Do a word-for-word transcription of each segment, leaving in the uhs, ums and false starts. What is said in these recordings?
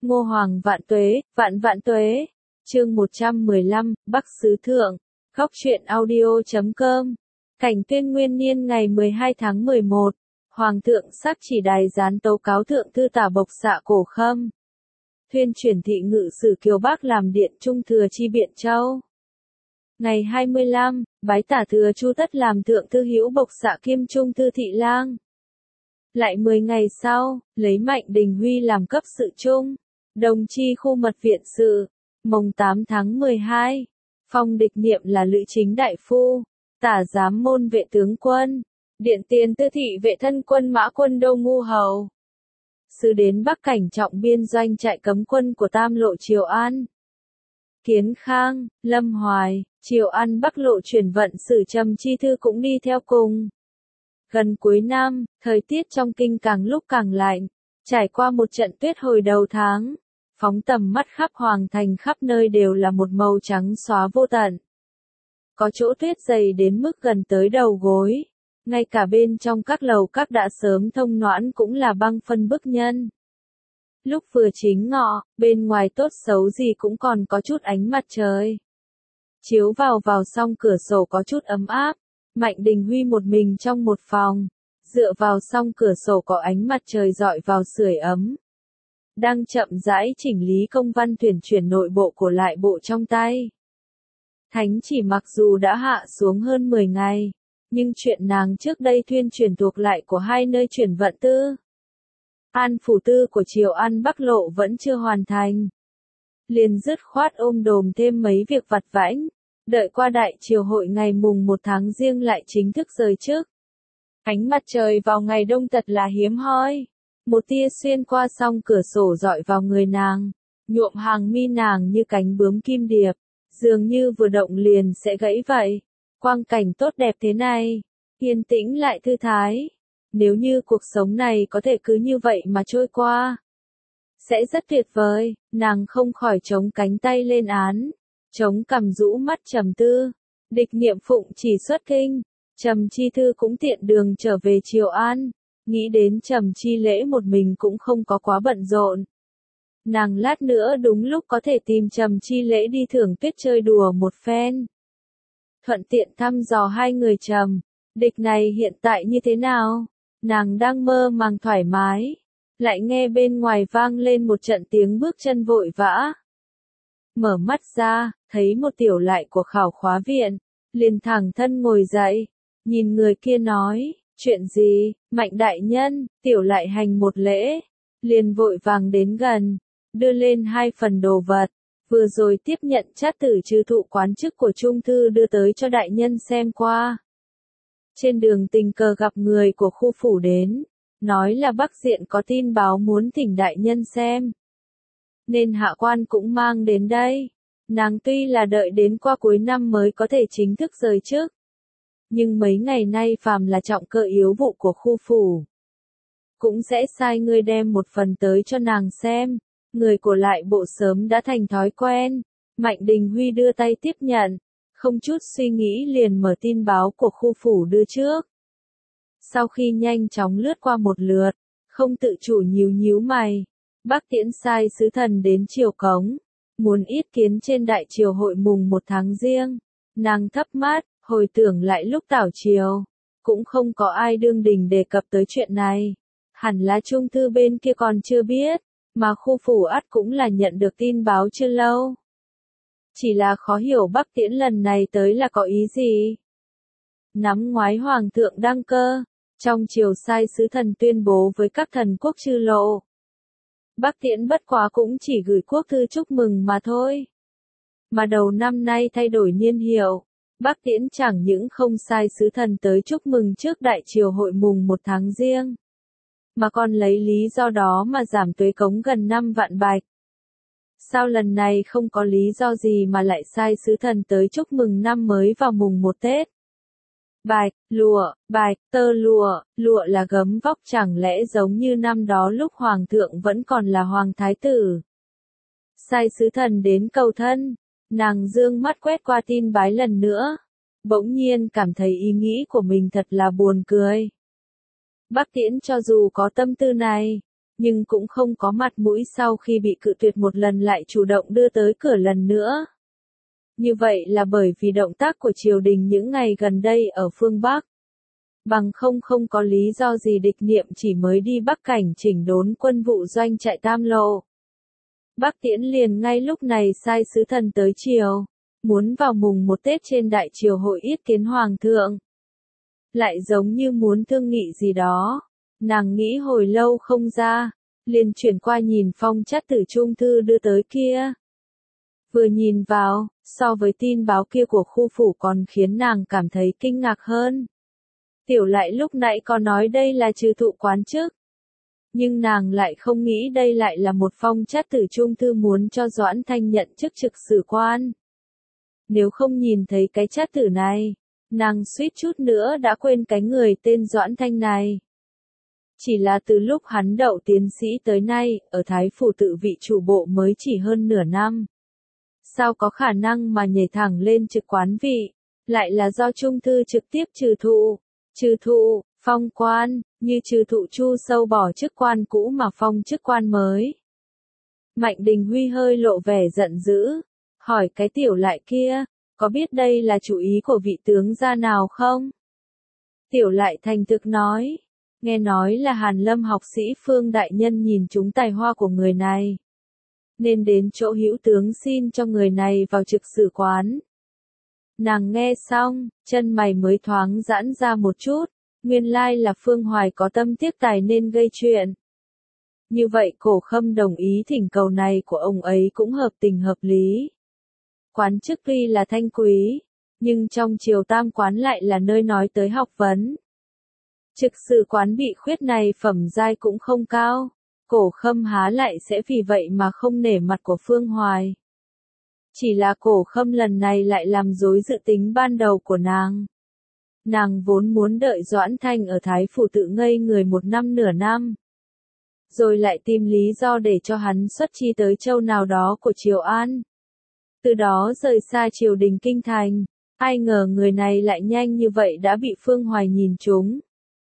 Ngô Hoàng vạn tuế, vạn vạn tuế. Chương một trăm mười lăm, Bắc Sứ Thượng. Góc truyện audio chấm com. Cảnh tuyên nguyên niên ngày mười hai tháng mười một. Hoàng thượng sắc chỉ đài gián tấu cáo thượng thư tả bộc xạ cổ khâm. Thuyên chuyển thị ngự sử Kiều Bắc làm điện trung thừa chi Biện Châu. Ngày hai mươi lăm, bái tả thừa Chu Tất làm thượng thư hữu bộc xạ kiêm trung thư thị lang. Lại mười ngày sau, lấy Mạnh Đình Huy làm cấp sự trung, đồng chi khu mật viện sự. Mồng tám tháng mười hai, phong địch nhiệm là lữ chính đại phu, tả giám môn vệ tướng quân, điện tiền tư thị vệ thân quân mã quân Đô Ngu Hầu. Sứ đến Bắc Cảnh trọng biên doanh trại cấm quân của Tam Lộ Triều An. Kiến Khang, Lâm Hoài, Triều An Bắc Lộ chuyển vận sử Trầm Chi Thư cũng đi theo cùng. Gần cuối năm, thời tiết trong kinh càng lúc càng lạnh, trải qua một trận tuyết hồi đầu tháng. Phóng tầm mắt khắp hoàng thành khắp nơi đều là một màu trắng xóa vô tận. Có chỗ tuyết dày đến mức gần tới đầu gối. Ngay cả bên trong các lầu các đã sớm thông noãn cũng là băng phân bức nhân. Lúc vừa chính ngọ, bên ngoài tốt xấu gì cũng còn có chút ánh mặt trời. Chiếu vào vào song cửa sổ có chút ấm áp. Mạnh Đình Huy một mình trong một phòng. Dựa vào song cửa sổ có ánh mặt trời rọi vào sưởi ấm. Đang chậm rãi chỉnh lý công văn tuyển chuyển nội bộ của lại bộ trong tay. Thánh chỉ mặc dù đã hạ xuống hơn mười ngày, nhưng chuyện nàng trước đây tuyên truyền thuộc lại của hai nơi chuyển vận tư. An phủ tư của Triều An Bắc Lộ vẫn chưa hoàn thành. Liền dứt khoát ôm đồm thêm mấy việc vặt vãnh, đợi qua đại triều hội ngày mùng một tháng Giêng lại chính thức rời trước. Ánh mặt trời vào ngày đông thật là hiếm hoi. Một tia xuyên qua song cửa sổ dọi vào người nàng, nhuộm hàng mi nàng như cánh bướm kim điệp, dường như vừa động liền sẽ gãy vậy. Quang cảnh tốt đẹp thế này, yên tĩnh lại thư thái. Nếu như cuộc sống này có thể cứ như vậy mà trôi qua, sẽ rất tuyệt vời. Nàng không khỏi chống cánh tay lên án, chống cằm rũ mắt trầm tư. Địch Niệm Phụng chỉ xuất kinh, Trầm Chi Thư cũng tiện đường trở về Triều An. Nghĩ đến Trầm Chi Lễ một mình cũng không có quá bận rộn. Nàng lát nữa đúng lúc có thể tìm Trầm Chi Lễ đi thưởng tuyết chơi đùa một phen. Thuận tiện thăm dò hai người Trầm, Địch này hiện tại như thế nào? Nàng đang mơ màng thoải mái. Lại nghe bên ngoài vang lên một trận tiếng bước chân vội vã. Mở mắt ra, thấy một tiểu lại của khảo khóa viện. Liền thẳng thân ngồi dậy, nhìn người kia nói. Chuyện gì, Mạnh đại nhân, tiểu lại hành một lễ, liền vội vàng đến gần, đưa lên hai phần đồ vật, vừa rồi tiếp nhận trát tử trừ thụ quán chức của trung thư đưa tới cho đại nhân xem qua. Trên đường tình cờ gặp người của khu phủ đến, nói là Bắc Diện có tin báo muốn thỉnh đại nhân xem. Nên hạ quan cũng mang đến đây, nàng tuy là đợi đến qua cuối năm mới có thể chính thức rời chức. Nhưng mấy ngày nay phàm là trọng cơ yếu vụ của khu phủ, cũng sẽ sai người đem một phần tới cho nàng xem. Người của lại bộ sớm đã thành thói quen. Mạnh Đình Huy đưa tay tiếp nhận, không chút suy nghĩ liền mở tin báo của khu phủ đưa trước. Sau khi nhanh chóng lướt qua một lượt, không tự chủ nhíu nhíu mày. Bắc Tiễn sai sứ thần đến triều cống, muốn yết kiến trên đại triều hội mùng một tháng Giêng. Nàng thấp mắt, hồi tưởng lại lúc tảo triều, cũng không có ai đương đình đề cập tới chuyện này. Hẳn là trung thư bên kia còn chưa biết, mà khu phủ ắt cũng là nhận được tin báo chưa lâu. Chỉ là khó hiểu Bắc Tiễn lần này tới là có ý gì. Nắm ngoái hoàng thượng đăng cơ, trong triều sai sứ thần tuyên bố với các thần quốc chư lộ. Bắc Tiễn bất quá cũng chỉ gửi quốc thư chúc mừng mà thôi. Mà đầu năm nay thay đổi niên hiệu. Bắc Tiễn chẳng những không sai sứ thần tới chúc mừng trước đại triều hội mùng một tháng Giêng, mà còn lấy lý do đó mà giảm tuế cống gần năm vạn bạch. Sao lần này không có lý do gì mà lại sai sứ thần tới chúc mừng năm mới vào mùng một Tết? Bạch, lụa, bạch, tơ lụa, lụa là gấm vóc chẳng lẽ giống như năm đó lúc hoàng thượng vẫn còn là hoàng thái tử. Sai sứ thần đến cầu thân. Nàng dương mắt quét qua tin bái lần nữa, bỗng nhiên cảm thấy ý nghĩ của mình thật là buồn cười. Bắc Tiễn cho dù có tâm tư này, nhưng cũng không có mặt mũi sau khi bị cự tuyệt một lần lại chủ động đưa tới cửa lần nữa. Như vậy là bởi vì động tác của triều đình những ngày gần đây ở phương Bắc. Bằng không không có lý do gì địch niệm chỉ mới đi Bắc Cảnh chỉnh đốn quân vụ doanh trại Tam Lộ. Bắc Tiễn liền ngay lúc này sai sứ thần tới triều, muốn vào mùng một Tết trên đại triều hội yết kiến hoàng thượng. Lại giống như muốn thương nghị gì đó, nàng nghĩ hồi lâu không ra, liền chuyển qua nhìn phong chắt tử trung thư đưa tới kia. Vừa nhìn vào, so với tin báo kia của khu phủ còn khiến nàng cảm thấy kinh ngạc hơn. Tiểu Lại lúc nãy có nói đây là trừ thụ quán chức. Nhưng nàng lại không nghĩ đây lại là một phong chắt tử trung thư muốn cho Doãn Thanh nhận chức trực sử quan. Nếu không nhìn thấy cái chát tử này, nàng suýt chút nữa đã quên cái người tên Doãn Thanh này. Chỉ là từ lúc hắn đậu tiến sĩ tới nay, ở Thái Phủ tự vị chủ bộ mới chỉ hơn nửa năm. Sao có khả năng mà nhảy thẳng lên trực quán vị, lại là do trung thư trực tiếp trừ thụ, trừ thụ, phong quan, như trừ thụ Chu Sâu bỏ chức quan cũ mà phong chức quan mới. Mạnh Đình Huy hơi lộ vẻ giận dữ, hỏi cái Tiểu Lại kia, có biết đây là chủ ý của vị tướng gia nào không? Tiểu Lại thành thực nói, nghe nói là Hàn Lâm học sĩ Phương đại nhân nhìn trúng tài hoa của người này, nên đến chỗ hữu tướng xin cho người này vào trực sử quán. Nàng nghe xong, chân mày mới thoáng giãn ra một chút, nguyên lai là Phương Hoài có tâm tiếc tài nên gây chuyện. Như vậy Cổ Khâm đồng ý thỉnh cầu này của ông ấy cũng hợp tình hợp lý. Quán chức tuy là thanh quý, nhưng trong triều tam quán lại là nơi nói tới học vấn. Trực sử quán bị khuyết này phẩm giai cũng không cao, Cổ Khâm há lại sẽ vì vậy mà không nể mặt của Phương Hoài. Chỉ là Cổ Khâm lần này lại làm rối dự tính ban đầu của nàng. Nàng vốn muốn đợi Doãn Thanh ở Thái Phủ tự ngây người một năm nửa năm. Rồi lại tìm lý do để cho hắn xuất chi tới châu nào đó của Triều An. Từ đó rời xa triều đình kinh thành, ai ngờ người này lại nhanh như vậy đã bị Phương Hoài nhìn trúng.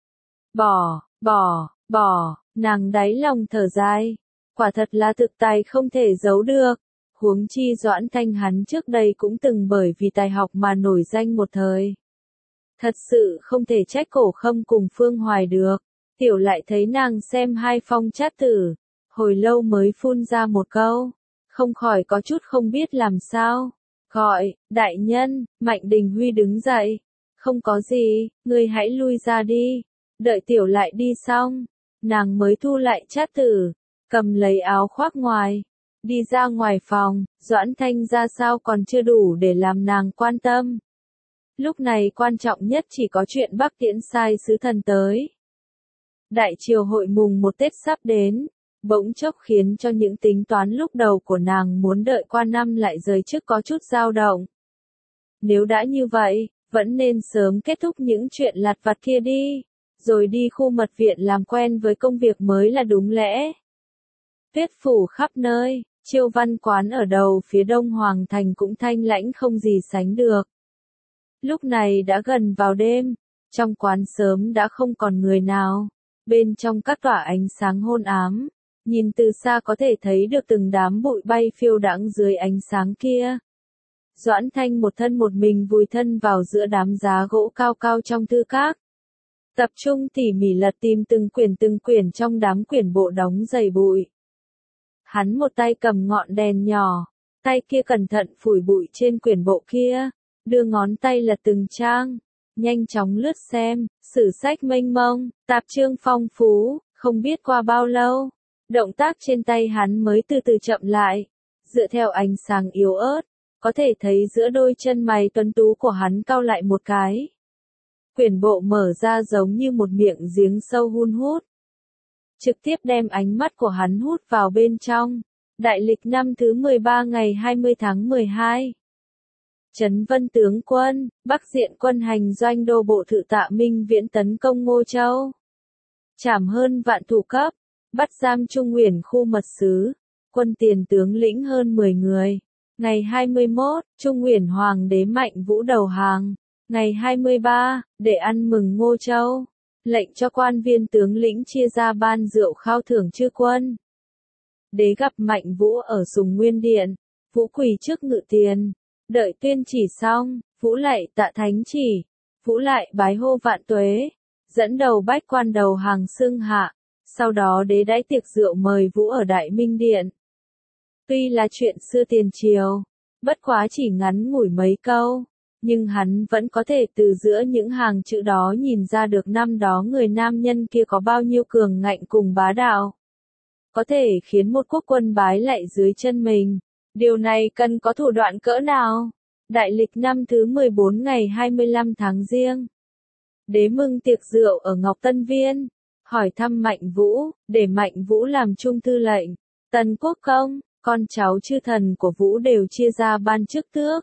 Bỏ, bỏ, bỏ, nàng đáy lòng thở dài, quả thật là thực tài không thể giấu được. Huống chi Doãn Thanh hắn trước đây cũng từng bởi vì tài học mà nổi danh một thời. Thật sự không thể trách Cổ Khâm cùng Phương Hoài được. Tiểu Lại thấy nàng xem hai phong chát tử, hồi lâu mới phun ra một câu, không khỏi có chút không biết làm sao. Gọi, đại nhân, Mạnh Đình Huy đứng dậy. Không có gì, ngươi hãy lui ra đi. Đợi Tiểu Lại đi xong, nàng mới thu lại chát tử, cầm lấy áo khoác ngoài, đi ra ngoài phòng. Doãn Thanh ra sao còn chưa đủ để làm nàng quan tâm. Lúc này quan trọng nhất chỉ có chuyện Bắc Tiễn sai sứ thần tới. Đại triều hội mùng một Tết sắp đến, bỗng chốc khiến cho những tính toán lúc đầu của nàng muốn đợi qua năm lại rời trước có chút dao động. Nếu đã như vậy, vẫn nên sớm kết thúc những chuyện lặt vặt kia đi, rồi đi khu mật viện làm quen với công việc mới là đúng lẽ. Tuyết phủ khắp nơi, Chiêu Văn quán ở đầu phía đông Hoàng thành cũng thanh lãnh không gì sánh được. Lúc này đã gần vào đêm, trong quán sớm đã không còn người nào. Bên trong các tỏa ánh sáng hôn ám, nhìn từ xa có thể thấy được từng đám bụi bay phiêu đãng dưới ánh sáng kia. Doãn Thanh một thân một mình vùi thân vào giữa đám giá gỗ cao cao trong thư các. Tập trung tỉ mỉ lật tìm từng quyển từng quyển trong đám quyển bộ đóng dày bụi. Hắn một tay cầm ngọn đèn nhỏ, tay kia cẩn thận phủi bụi trên quyển bộ kia, đưa ngón tay lật từng trang. Nhanh chóng lướt xem, sử sách mênh mông, tạp chương phong phú, không biết qua bao lâu, động tác trên tay hắn mới từ từ chậm lại, dựa theo ánh sáng yếu ớt, có thể thấy giữa đôi chân mày tuấn tú của hắn cau lại một cái. Quyển bộ mở ra giống như một miệng giếng sâu hun hút, trực tiếp đem ánh mắt của hắn hút vào bên trong. Đại lịch năm thứ mười ba ngày hai mươi tháng mười hai. Trấn Vân tướng quân, Bắc diện quân hành doanh đô bộ thự Tạ Minh Viễn tấn công Ngô Châu. Trảm hơn vạn thủ cấp, bắt giam Trung Uyển khu mật sứ, quân tiền tướng lĩnh hơn mười người. Ngày hai mươi mốt, Trung Uyển hoàng đế Mạnh Vũ đầu hàng. Ngày hai mươi ba, để ăn mừng Ngô Châu, lệnh cho quan viên tướng lĩnh chia ra ban rượu khao thưởng chư quân. Đế gặp Mạnh Vũ ở Sùng Nguyên Điện, Vũ quỳ trước ngự tiền, đợi tuyên chỉ xong, Vũ lạy tạ thánh chỉ, Vũ lại bái hô vạn tuế, dẫn đầu bách quan đầu hàng xưng hạ, sau đó đế đãi tiệc rượu mời Vũ ở Đại Minh Điện. Tuy là chuyện xưa tiền triều, bất quá chỉ ngắn ngủi mấy câu, nhưng hắn vẫn có thể từ giữa những hàng chữ đó nhìn ra được năm đó người nam nhân kia có bao nhiêu cường ngạnh cùng bá đạo. Có thể khiến một quốc quân bái lạy dưới chân mình, điều này cần có thủ đoạn cỡ nào? Đại lịch năm thứ mười bốn ngày hai mươi lăm tháng Giêng. Đế mừng tiệc rượu ở Ngọc Tân Viên, hỏi thăm Mạnh Vũ, để Mạnh Vũ làm trung thư lệnh, Tần Quốc công, con cháu chư thần của Vũ đều chia ra ban chức tước.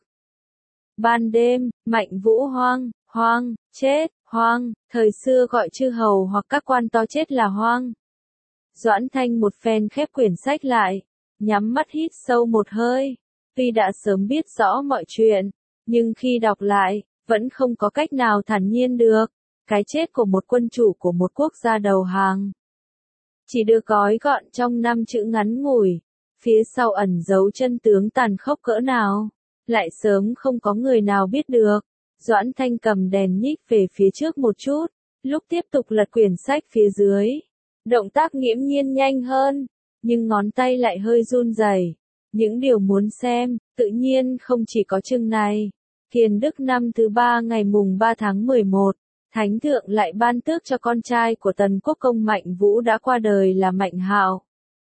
Ban đêm, Mạnh Vũ hoang, hoang, chết, hoang, thời xưa gọi chư hầu hoặc các quan to chết là hoang. Doãn Thanh một phen khép quyển sách lại, nhắm mắt hít sâu một hơi, tuy đã sớm biết rõ mọi chuyện, nhưng khi đọc lại, vẫn không có cách nào thản nhiên được, cái chết của một quân chủ của một quốc gia đầu hàng. Chỉ được gói gọn trong năm chữ ngắn ngủi, phía sau ẩn giấu chân tướng tàn khốc cỡ nào, lại sớm không có người nào biết được. Doãn Thanh cầm đèn nhích về phía trước một chút, lúc tiếp tục lật quyển sách phía dưới. Động tác nghiễm nhiên nhanh hơn, nhưng ngón tay lại hơi run rẩy. Những điều muốn xem, tự nhiên không chỉ có chừng này. Kiền Đức năm thứ ba ngày mùng ba tháng mười một, Thánh thượng lại ban tước cho con trai của Tần Quốc công Mạnh Vũ đã qua đời là Mạnh Hạo.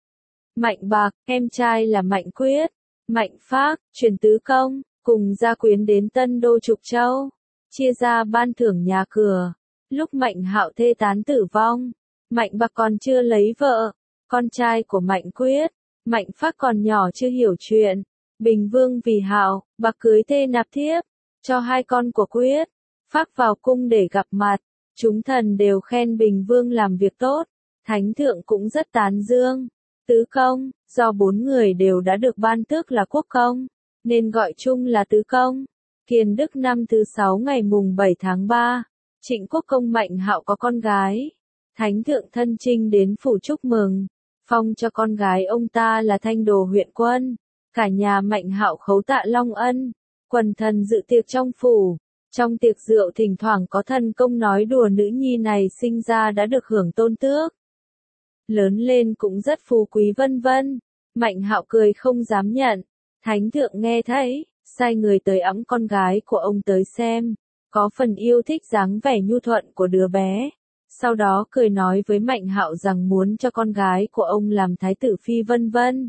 Mạnh Bạc, em trai là Mạnh Quyết, Mạnh Phác, truyền tứ công, cùng gia quyến đến Tân Đô Trục Châu, chia ra ban thưởng nhà cửa. Lúc Mạnh Hạo thê tán tử vong, Mạnh Bạc còn chưa lấy vợ, con trai của Mạnh Quyết, Mạnh Phác còn nhỏ chưa hiểu chuyện. Bình Vương vì Hạo, Bạc cưới thê nạp thiếp, cho hai con của Quyết, Phác vào cung để gặp mặt. Chúng thần đều khen Bình Vương làm việc tốt, Thánh thượng cũng rất tán dương. Tứ công, do bốn người đều đã được ban tước là quốc công, nên gọi chung là tứ công. Kiền Đức năm thứ sáu ngày mùng bảy tháng ba, Trịnh Quốc công Mạnh Hạo có con gái. Thánh thượng thân chinh đến phủ chúc mừng, phong cho con gái ông ta là Thanh Đồ huyện quân. Cả nhà Mạnh Hạo khấu tạ long ân, quần thần dự tiệc trong phủ. Trong tiệc rượu thỉnh thoảng có thần công nói đùa nữ nhi này sinh ra đã được hưởng tôn tước, lớn lên cũng rất phú quý vân vân. Mạnh Hạo cười không dám nhận. Thánh thượng nghe thấy, sai người tới ẵm con gái của ông tới xem, có phần yêu thích dáng vẻ nhu thuận của đứa bé. Sau đó cười nói với Mạnh Hạo rằng muốn cho con gái của ông làm thái tử phi vân vân.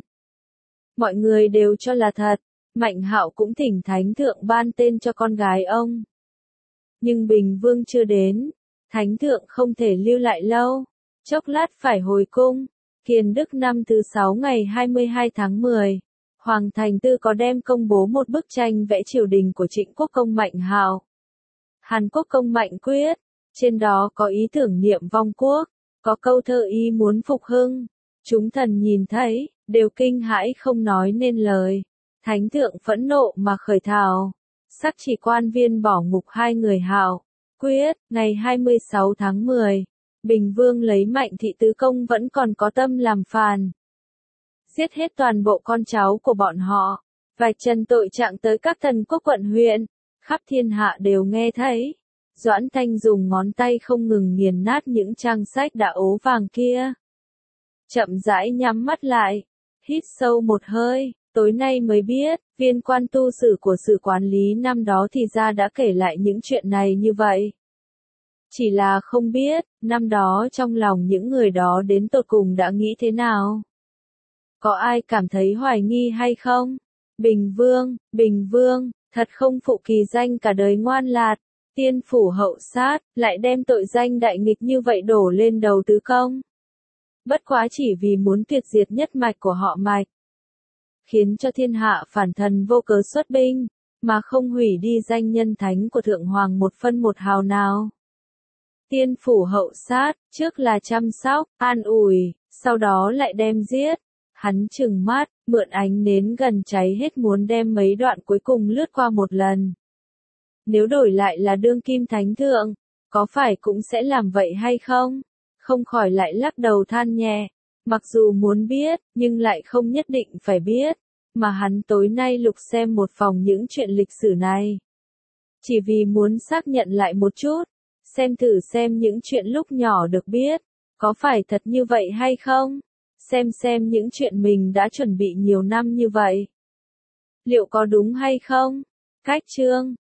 Mọi người đều cho là thật, Mạnh Hạo cũng thỉnh Thánh thượng ban tên cho con gái ông. Nhưng Bình Vương chưa đến, Thánh thượng không thể lưu lại lâu, chốc lát phải hồi cung. Kiền Đức năm thứ sáu ngày hai mươi hai tháng mười, Hoàng Thành Tư có đem công bố một bức tranh vẽ triều đình của Trịnh Quốc công Mạnh Hạo, Hàn Quốc công Mạnh Quyết. Trên đó có ý tưởng niệm vong quốc, có câu thơ ý muốn phục hưng. Chúng thần nhìn thấy, đều kinh hãi không nói nên lời. Thánh thượng phẫn nộ mà khởi thảo, sắc chỉ quan viên bỏ ngục hai người Hạo, Quyết. Ngày hai mươi sáu tháng mười, Bình Vương lấy Mạnh thị tứ công vẫn còn có tâm làm phàn, giết hết toàn bộ con cháu của bọn họ, vạch trần tội trạng tới các thần quốc quận huyện, khắp thiên hạ đều nghe thấy. Doãn Thanh dùng ngón tay không ngừng nghiền nát những trang sách đã ố vàng kia. Chậm rãi nhắm mắt lại, hít sâu một hơi, tối nay mới biết, viên quan tu sử của sử quán lý năm đó thì ra đã kể lại những chuyện này như vậy. Chỉ là không biết, năm đó trong lòng những người đó đến tột cùng đã nghĩ thế nào? Có ai cảm thấy hoài nghi hay không? Bình Vương, Bình Vương, thật không phụ kỳ danh cả đời ngoan lạt, tiên phủ hậu sát, lại đem tội danh đại nghịch như vậy đổ lên đầu tứ công. Bất quá chỉ vì muốn tuyệt diệt nhất mạch của họ Mạch, khiến cho thiên hạ phản thần vô cớ xuất binh, mà không hủy đi danh nhân thánh của Thượng Hoàng một phân một hào nào. Tiên phủ hậu sát, trước là chăm sóc, an ủi, sau đó lại đem giết. Hắn trừng mắt, mượn ánh nến gần cháy hết muốn đem mấy đoạn cuối cùng lướt qua một lần. Nếu đổi lại là đương kim thánh thượng, có phải cũng sẽ làm vậy hay không? Không khỏi lại lắc đầu than nhẹ. Mặc dù muốn biết, nhưng lại không nhất định phải biết. Mà hắn tối nay lục xem một phòng những chuyện lịch sử này. Chỉ vì muốn xác nhận lại một chút. Xem thử xem những chuyện lúc nhỏ được biết. Có phải thật như vậy hay không? Xem xem những chuyện mình đã chuẩn bị nhiều năm như vậy. Liệu có đúng hay không? Cách chương